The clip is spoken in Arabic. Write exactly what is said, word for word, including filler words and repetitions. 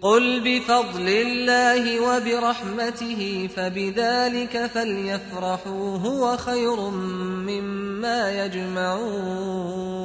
قل بفضل الله وبرحمته فبذلك فليفرحوا هو خير مما يجمعون